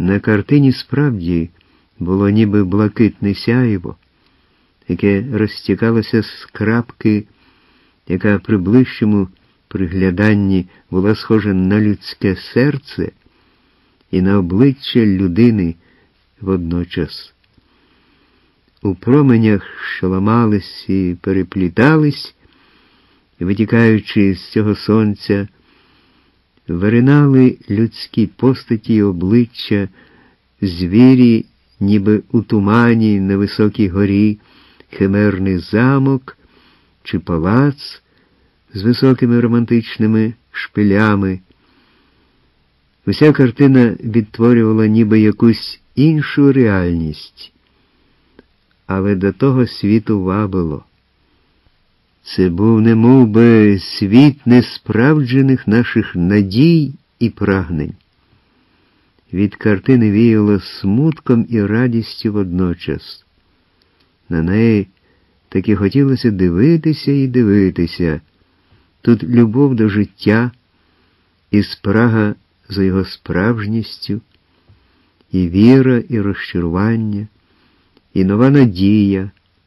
На картині справді було ніби блакитне сяйво, яке розтікалося з крапки, яка при ближчому пригляданні була схожа на людське серце і на обличчя людини водночас. У променях, що ламались і переплітались, витікаючи з цього сонця, виринали людські постаті й обличчя, звірі, ніби у тумані на високій горі, химерний замок чи палац з високими романтичними шпилями. Уся картина відтворювала ніби якусь іншу реальність, але до того світу вабило. Це був немов би світ несправджених наших надій і прагнень. Від картини віяло смутком і радістю водночас. На неї таки хотілося дивитися і дивитися. Тут любов до життя і спрага за його справжністю, і віра, і розчарування, і нова надія.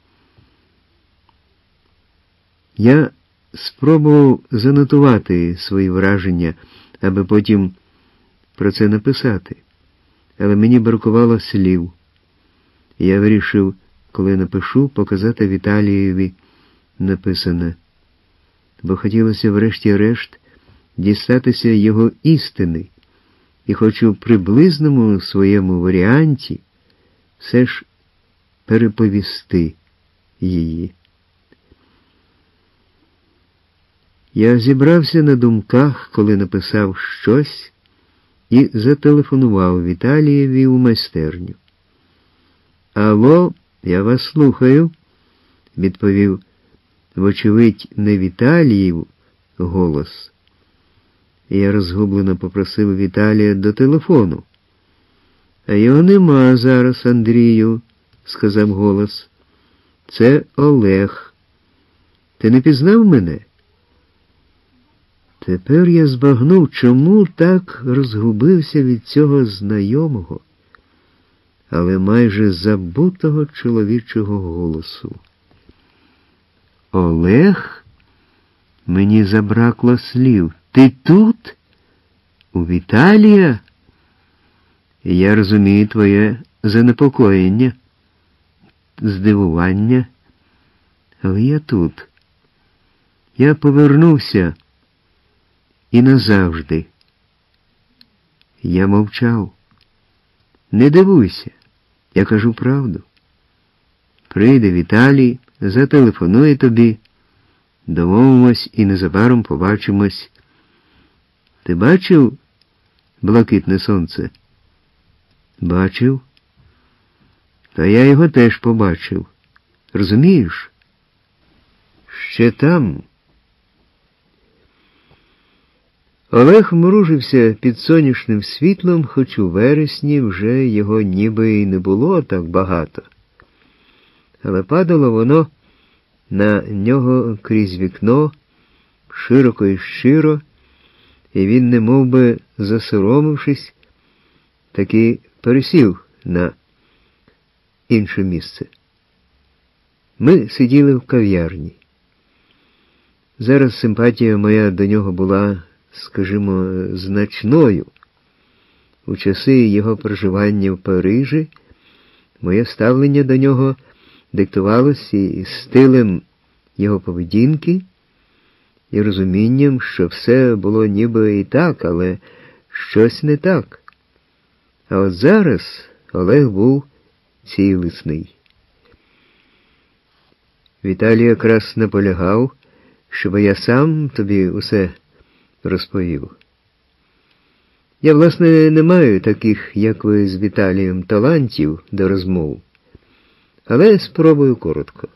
Я спробував занотувати свої враження, аби потім про це написати, але мені бракувало слів. Я вирішив, коли напишу, показати Віталієві написане, бо хотілося врешті-решт дістатися його істини, і хочу в приблизному своєму варіанті все ж переповісти її. Я зібрався на думках, коли написав щось, і зателефонував Віталієві у майстерню. «Алло, я вас слухаю», – відповів, вочевидь, не Віталіїв голос. Я розгублено попросив Віталія до телефону. «А його нема зараз, Андрію», – сказав голос. «Це Олег. Ти не пізнав мене?» Тепер я збагнув, чому так розгубився від цього знайомого, але майже забутого чоловічого голосу. «Олег?» Мені забракло слів. «Ти тут? У Віталія?» Я розумію твоє занепокоєння, здивування, але я тут. Я повернувся і назавжди. Я мовчав. Не дивуйся, я кажу правду. Прийде Віталій, зателефонує тобі, домовимось і незабаром побачимось. Ти бачив блакитне сонце? Бачив. Та я його теж побачив. Розумієш? Ще там. Олег мружився під сонячним світлом, хоч у вересні вже його ніби й не було так багато. Але падало воно на нього крізь вікно, широко і щиро, і він, немов би засоромившись, таки пересів на інше місце. Ми сиділи в кав'ярні. Зараз симпатія моя до нього була, скажімо, значною. У часи його проживання в Парижі моє ставлення до нього диктувалося і стилем його поведінки, і розумінням, що все було ніби і так, але щось не так. А от зараз Олег був цілісний. Віталій якраз наполягав, щоб я сам тобі усе розповів. Я, власне, не маю таких, як ви з Віталієм, талантів до розмов, але спробую коротко.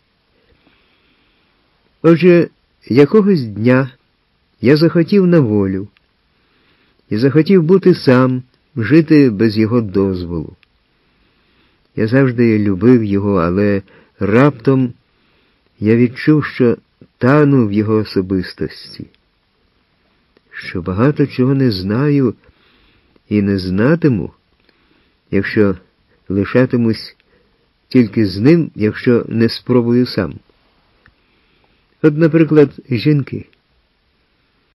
Отже, якогось дня я захотів на волю і захотів бути сам, жити без його дозволу. Я завжди любив його, але раптом я відчув, що тану в його особистості, що багато чого не знаю і не знатиму, якщо лишатимусь тільки з ним, якщо не спробую сам. От, наприклад, жінки.